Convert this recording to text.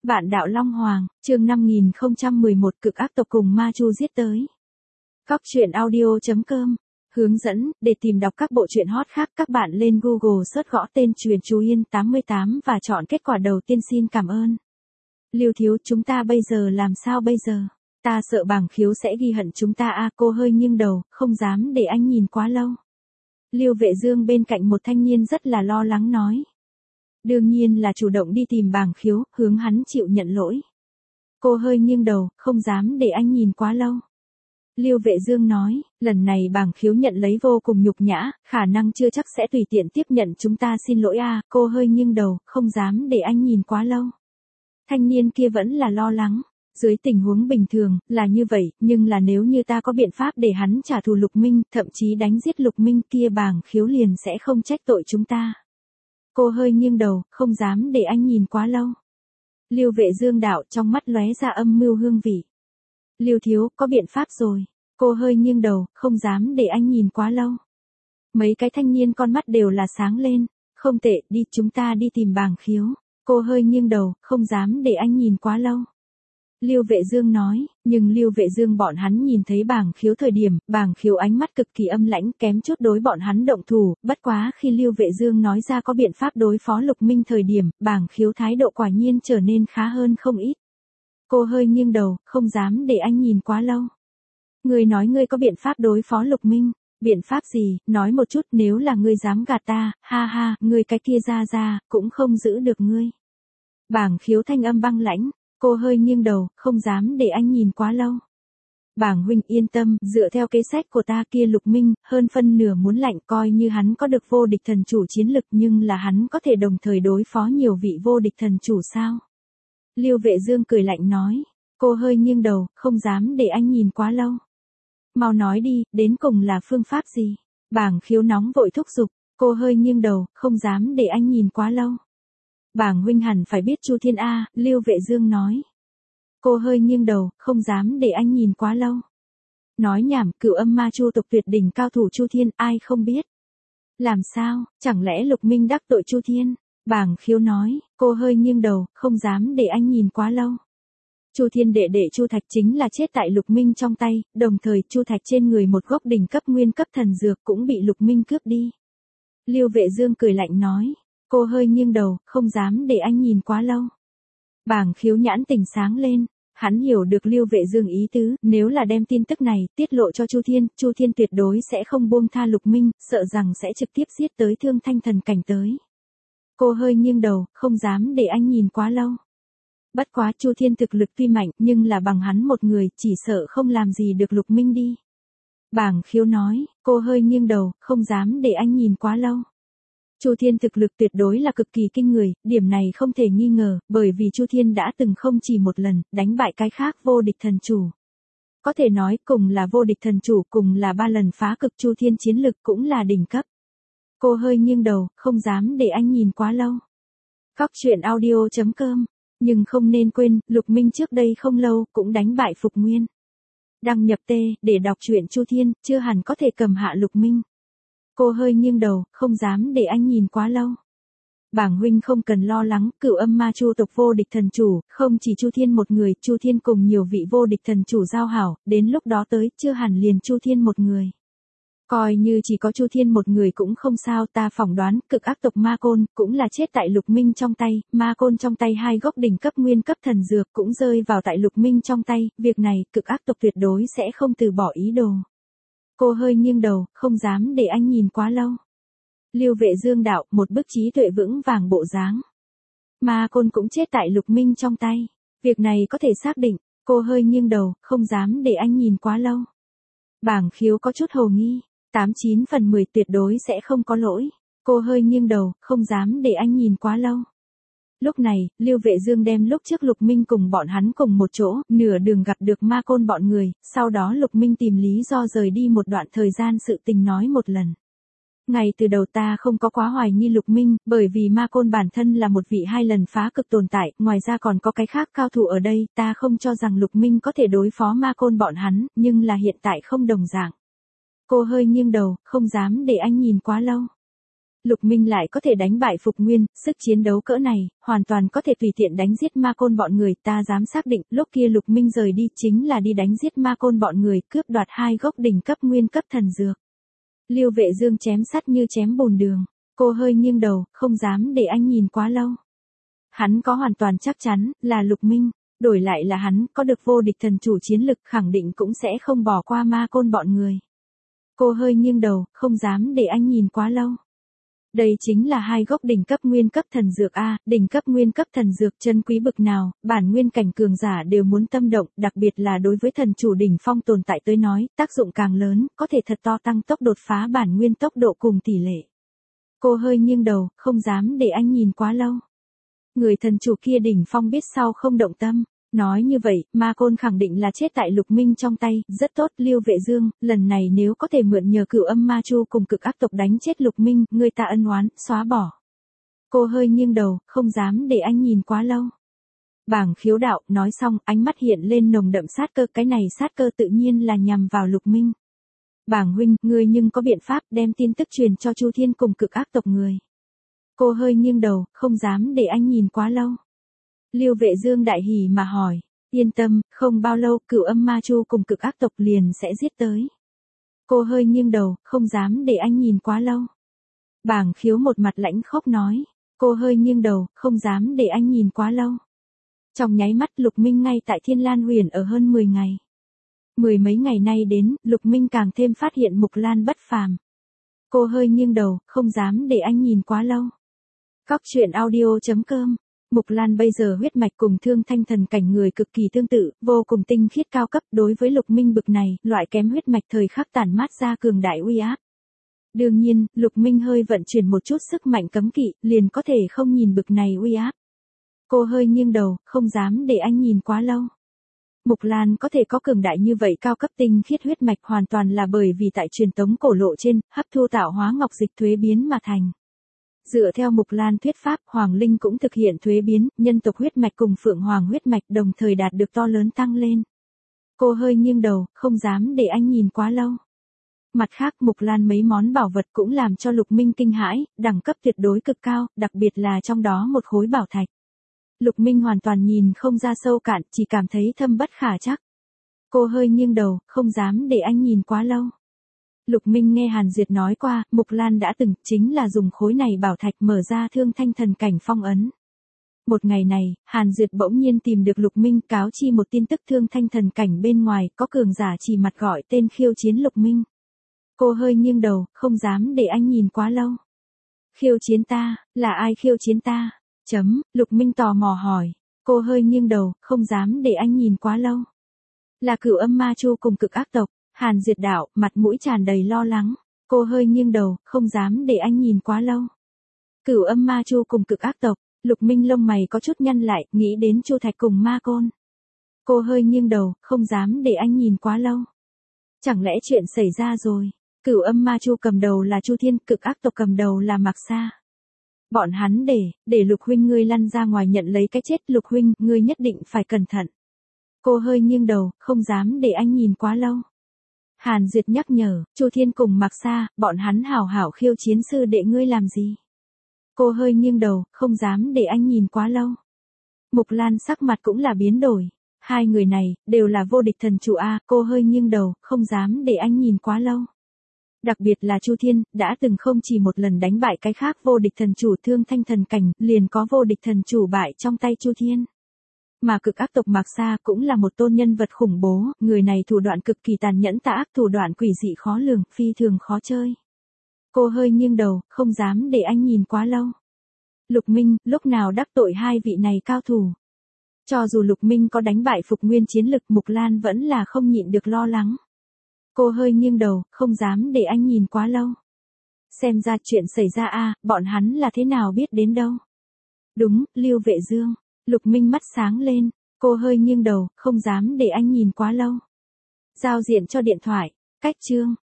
Vạn đạo Long Hoàng, chương 5011 cực ác tộc cùng ma chu giết tới. Cóc truyện audio.com. Hướng dẫn, để tìm đọc các bộ truyện hot khác các bạn lên Google search gõ tên Truyện Chú Yên 88 và chọn kết quả đầu tiên xin cảm ơn. Lưu thiếu, chúng ta bây giờ làm sao bây giờ? Ta sợ Bàng Khiếu sẽ ghi hận chúng ta à, cô hơi nghiêng đầu, không dám để anh nhìn quá lâu. Lưu Vệ Dương bên cạnh một thanh niên rất là lo lắng nói. Đương nhiên là chủ động đi tìm Bàng Khiếu, hướng hắn chịu nhận lỗi. Cô hơi nghiêng đầu, không dám để anh nhìn quá lâu. Lưu Vệ Dương nói, lần này Bàng Khiếu nhận lấy vô cùng nhục nhã, khả năng chưa chắc sẽ tùy tiện tiếp nhận chúng ta xin lỗi à, cô hơi nghiêng đầu, không dám để anh nhìn quá lâu. Thanh niên kia vẫn là lo lắng. Dưới tình huống bình thường, là như vậy, nhưng là nếu như ta có biện pháp để hắn trả thù Lục Minh, thậm chí đánh giết Lục Minh kia Bàng Khiếu liền sẽ không trách tội chúng ta. Cô hơi nghiêng đầu, không dám để anh nhìn quá lâu. Lưu Vệ Dương đạo trong mắt lóe ra âm mưu hương vị. Lưu thiếu, có biện pháp rồi. Cô hơi nghiêng đầu, không dám để anh nhìn quá lâu. Mấy cái thanh niên con mắt đều là sáng lên. Không tệ, đi chúng ta đi tìm Bàng Khiếu. Cô hơi nghiêng đầu, không dám để anh nhìn quá lâu. Lưu Vệ Dương nói, nhưng Lưu Vệ Dương bọn hắn nhìn thấy Bàng Khiếu thời điểm, Bàng Khiếu ánh mắt cực kỳ âm lãnh, kém chút đối bọn hắn động thủ, bất quá khi Lưu Vệ Dương nói ra có biện pháp đối phó Lục Minh thời điểm, Bàng Khiếu thái độ quả nhiên trở nên khá hơn không ít. Cô hơi nghiêng đầu, không dám để anh nhìn quá lâu. Ngươi nói ngươi có biện pháp đối phó Lục Minh, biện pháp gì, nói một chút, nếu là ngươi dám gạt ta, ha ha, ngươi cái kia ra, cũng không giữ được ngươi. Bàng Khiếu thanh âm băng lãnh. Cô hơi nghiêng đầu, không dám để anh nhìn quá lâu. Bàng huynh yên tâm, dựa theo kế sách của ta kia Lục Minh, hơn phân nửa muốn lạnh coi như hắn có được vô địch thần chủ chiến lực nhưng là hắn có thể đồng thời đối phó nhiều vị vô địch thần chủ sao? Lưu Vệ Dương cười lạnh nói. Cô hơi nghiêng đầu, không dám để anh nhìn quá lâu. Mau nói đi, đến cùng là phương pháp gì? Bàng Khiếu nóng vội thúc giục. Cô hơi nghiêng đầu, không dám để anh nhìn quá lâu. Bàng huynh hẳn phải biết Chu Thiên A, Lưu Vệ Dương nói. Cô hơi nghiêng đầu, không dám để anh nhìn quá lâu. Nói nhảm, Cửu Âm Ma Chu tộc tuyệt đỉnh cao thủ Chu Thiên, ai không biết. Làm sao, chẳng lẽ Lục Minh đắc tội Chu Thiên? Bàng Khiếu nói, cô hơi nghiêng đầu, không dám để anh nhìn quá lâu. Chu Thiên đệ đệ Chu Thạch chính là chết tại Lục Minh trong tay, đồng thời Chu Thạch trên người một gốc đỉnh cấp nguyên cấp thần dược cũng bị Lục Minh cướp đi. Lưu Vệ Dương cười lạnh nói. Cô hơi nghiêng đầu, không dám để anh nhìn quá lâu. Bàng Khiếu nhãn tỉnh sáng lên, hắn hiểu được Lưu Vệ Dương ý tứ, nếu là đem tin tức này tiết lộ cho Chu Thiên tuyệt đối sẽ không buông tha Lục Minh, sợ rằng sẽ trực tiếp giết tới Thương Thanh thần cảnh tới. Cô hơi nghiêng đầu, không dám để anh nhìn quá lâu. Bất quá Chu Thiên thực lực tuy mạnh, nhưng là bằng hắn một người, chỉ sợ không làm gì được Lục Minh đi. Bàng Khiếu nói, cô hơi nghiêng đầu, không dám để anh nhìn quá lâu. Chu Thiên thực lực tuyệt đối là cực kỳ kinh người, điểm này không thể nghi ngờ, bởi vì Chu Thiên đã từng không chỉ một lần, đánh bại cái khác vô địch thần chủ. Có thể nói, cùng là vô địch thần chủ, cùng là 3 lần phá cực Chu Thiên chiến lực cũng là đỉnh cấp. Cô hơi nghiêng đầu, không dám để anh nhìn quá lâu. Cóc truyện audio.com. Nhưng không nên quên, Lục Minh trước đây không lâu, cũng đánh bại Phục Nguyên. Đăng nhập T, để đọc truyện Chu Thiên, chưa hẳn có thể cầm hạ Lục Minh. Cô hơi nghiêng đầu, không dám để anh nhìn quá lâu. Bàng huynh không cần lo lắng, Cửu Âm Ma Chu tộc vô địch thần chủ, không chỉ Chu Thiên một người, Chu Thiên cùng nhiều vị vô địch thần chủ giao hảo, đến lúc đó tới, chưa hẳn liền Chu Thiên một người. Coi như chỉ có Chu Thiên một người cũng không sao, ta phỏng đoán, cực ác tộc Ma Côn, cũng là chết tại Lục Minh trong tay, Ma Côn trong tay 2 gốc đỉnh cấp nguyên cấp thần dược cũng rơi vào tại Lục Minh trong tay, việc này, cực ác tộc tuyệt đối sẽ không từ bỏ ý đồ. Cô hơi nghiêng đầu, không dám để anh nhìn quá lâu. Lưu Vệ Dương đạo, một bức trí tuệ vững vàng bộ dáng. Ma Côn cũng chết tại Lục Minh trong tay. Việc này có thể xác định, cô hơi nghiêng đầu, không dám để anh nhìn quá lâu. Bàng Khiếu có chút hồ nghi, 89 phần 10 tuyệt đối sẽ không có lỗi. Cô hơi nghiêng đầu, không dám để anh nhìn quá lâu. Lúc này, Lưu Vệ Dương đem lúc trước Lục Minh cùng bọn hắn cùng một chỗ, nửa đường gặp được Ma Côn bọn người, sau đó Lục Minh tìm lý do rời đi một đoạn thời gian sự tình nói một lần. Ngay từ đầu ta không có quá hoài nghi Lục Minh, bởi vì Ma Côn bản thân là một vị 2 lần phá cực tồn tại, ngoài ra còn có cái khác cao thủ ở đây, ta không cho rằng Lục Minh có thể đối phó Ma Côn bọn hắn, nhưng là hiện tại không đồng dạng. Cô hơi nghiêng đầu, không dám để anh nhìn quá lâu. Lục Minh lại có thể đánh bại Phục Nguyên, sức chiến đấu cỡ này, hoàn toàn có thể tùy tiện đánh giết Ma Côn bọn người, ta dám xác định, lúc kia Lục Minh rời đi chính là đi đánh giết Ma Côn bọn người, cướp đoạt 2 gốc đỉnh cấp nguyên cấp thần dược. Lưu Vệ Dương chém sắt như chém bùn đường, cô hơi nghiêng đầu, không dám để anh nhìn quá lâu. Hắn có hoàn toàn chắc chắn, là Lục Minh, đổi lại là hắn, có được vô địch thần chủ chiến lực khẳng định cũng sẽ không bỏ qua Ma Côn bọn người. Cô hơi nghiêng đầu, không dám để anh nhìn quá lâu. Đây chính là 2 gốc đỉnh cấp nguyên cấp thần dược A, đỉnh cấp nguyên cấp thần dược chân quý bực nào, bản nguyên cảnh cường giả đều muốn tâm động, đặc biệt là đối với thần chủ đỉnh phong tồn tại tới nói, tác dụng càng lớn, có thể thật to tăng tốc đột phá bản nguyên tốc độ cùng tỷ lệ. Cô hơi nghiêng đầu, không dám để anh nhìn quá lâu. Người thần chủ kia đỉnh phong biết sau không động tâm. Nói như vậy, Ma Côn khẳng định là chết tại Lục Minh trong tay, rất tốt, Lưu Vệ Dương, lần này nếu có thể mượn nhờ Cửu Âm Ma Chu cùng cực ác tộc đánh chết Lục Minh, người ta ân oán, xóa bỏ. Cô hơi nghiêng đầu, không dám để anh nhìn quá lâu. Bảng khiếu đạo, nói xong, ánh mắt hiện lên nồng đậm sát cơ, cái này sát cơ tự nhiên là nhằm vào Lục Minh. Bảng huynh, ngươi nhưng có biện pháp đem tin tức truyền cho Chu Thiên cùng cực ác tộc người. Cô hơi nghiêng đầu, không dám để anh nhìn quá lâu. Lưu Vệ Dương đại hỉ mà hỏi, yên tâm, không bao lâu Cửu Âm Ma Chu cùng cực ác tộc liền sẽ giết tới. Cô hơi nghiêng đầu, không dám để anh nhìn quá lâu. Bảng khiếu một mặt lãnh khốc nói, cô hơi nghiêng đầu, không dám để anh nhìn quá lâu. Trong nháy mắt Lục Minh ngay tại Thiên Lan Huyền ở hơn 10 ngày. 10 mấy ngày nay đến, Lục Minh càng thêm phát hiện Mục Lan bất phàm. Cô hơi nghiêng đầu, không dám để anh nhìn quá lâu. Cóc truyện audio.com. Mục Lan bây giờ huyết mạch cùng Thương Thanh thần cảnh người cực kỳ tương tự, vô cùng tinh khiết cao cấp, đối với Lục Minh bực này, loại kém huyết mạch thời khắc tản mát ra cường đại uy áp. Đương nhiên, Lục Minh hơi vận chuyển một chút sức mạnh cấm kỵ, liền có thể không nhìn bực này uy áp. Cô hơi nghiêng đầu, không dám để anh nhìn quá lâu. Mục Lan có thể có cường đại như vậy cao cấp tinh khiết huyết mạch hoàn toàn là bởi vì tại truyền tống cổ lộ trên, hấp thu tạo hóa ngọc dịch thuế biến mà thành. Dựa theo Mục Lan thuyết pháp, Hoàng Linh cũng thực hiện thuế biến, nhân tộc huyết mạch cùng Phượng Hoàng huyết mạch đồng thời đạt được to lớn tăng lên. Cô hơi nghiêng đầu, không dám để anh nhìn quá lâu. Mặt khác, Mục Lan mấy món bảo vật cũng làm cho Lục Minh kinh hãi, đẳng cấp tuyệt đối cực cao, đặc biệt là trong đó một khối bảo thạch. Lục Minh hoàn toàn nhìn không ra sâu cạn, chỉ cảm thấy thâm bất khả trắc. Cô hơi nghiêng đầu, không dám để anh nhìn quá lâu. Lục Minh nghe Hàn Duyệt nói qua, Mục Lan đã từng, chính là dùng khối này bảo thạch mở ra Thương Thanh thần cảnh phong ấn. Một ngày này, Hàn Duyệt bỗng nhiên tìm được Lục Minh cáo chi một tin tức Thương Thanh thần cảnh bên ngoài, có cường giả chỉ mặt gọi tên khiêu chiến Lục Minh. Cô hơi nghiêng đầu, không dám để anh nhìn quá lâu. Khiêu chiến ta, là ai khiêu chiến ta? Lục Minh tò mò hỏi. Cô hơi nghiêng đầu, không dám để anh nhìn quá lâu. Là Cửu Âm Ma Chu cùng cực ác tộc. Hàn Duyệt đạo, mặt mũi tràn đầy lo lắng. Cô hơi nghiêng đầu, không dám để anh nhìn quá lâu. Cửu Âm Ma Chu cùng cực ác tộc. Lục Minh lông mày có chút nhăn lại, nghĩ đến Chu Thạch cùng Ma Côn. Cô hơi nghiêng đầu, không dám để anh nhìn quá lâu. Chẳng lẽ chuyện xảy ra rồi? Cửu Âm Ma Chu cầm đầu là Chu Thiên, cực ác tộc cầm đầu là Mạc Sa. Bọn hắn để Lục huynh ngươi lăn ra ngoài nhận lấy cái chết, Lục huynh, ngươi nhất định phải cẩn thận. Cô hơi nghiêng đầu, không dám để anh nhìn quá lâu. Hàn Duyệt nhắc nhở, Chu Thiên cùng Mạc Sa, bọn hắn hảo hảo khiêu chiến sư đệ ngươi làm gì? Cô hơi nghiêng đầu, không dám để anh nhìn quá lâu. Mục Lan sắc mặt cũng là biến đổi. Hai người này, đều là vô địch thần chủ A, cô hơi nghiêng đầu, không dám để anh nhìn quá lâu. Đặc biệt là Chu Thiên, đã từng không chỉ một lần đánh bại cái khác vô địch thần chủ Thương Thanh thần cảnh, liền có vô địch thần chủ bại trong tay Chu Thiên. Mà cực ác tộc Mạc Sa cũng là một tôn nhân vật khủng bố, người này thủ đoạn cực kỳ tàn nhẫn tà ác, thủ đoạn quỷ dị khó lường, phi thường khó chơi. Cô hơi nghiêng đầu, không dám để anh nhìn quá lâu. Lục Minh, lúc nào đắc tội hai vị này cao thủ. Cho dù Lục Minh có đánh bại Phục Nguyên chiến lực, Mục Lan vẫn là không nhịn được lo lắng. Cô hơi nghiêng đầu, không dám để anh nhìn quá lâu. Xem ra chuyện xảy ra a, bọn hắn là thế nào biết đến đâu. Đúng, Lưu Vệ Dương. Lục Minh mắt sáng lên, cô hơi nghiêng đầu, không dám để anh nhìn quá lâu. Giao diện cho điện thoại, cách chương.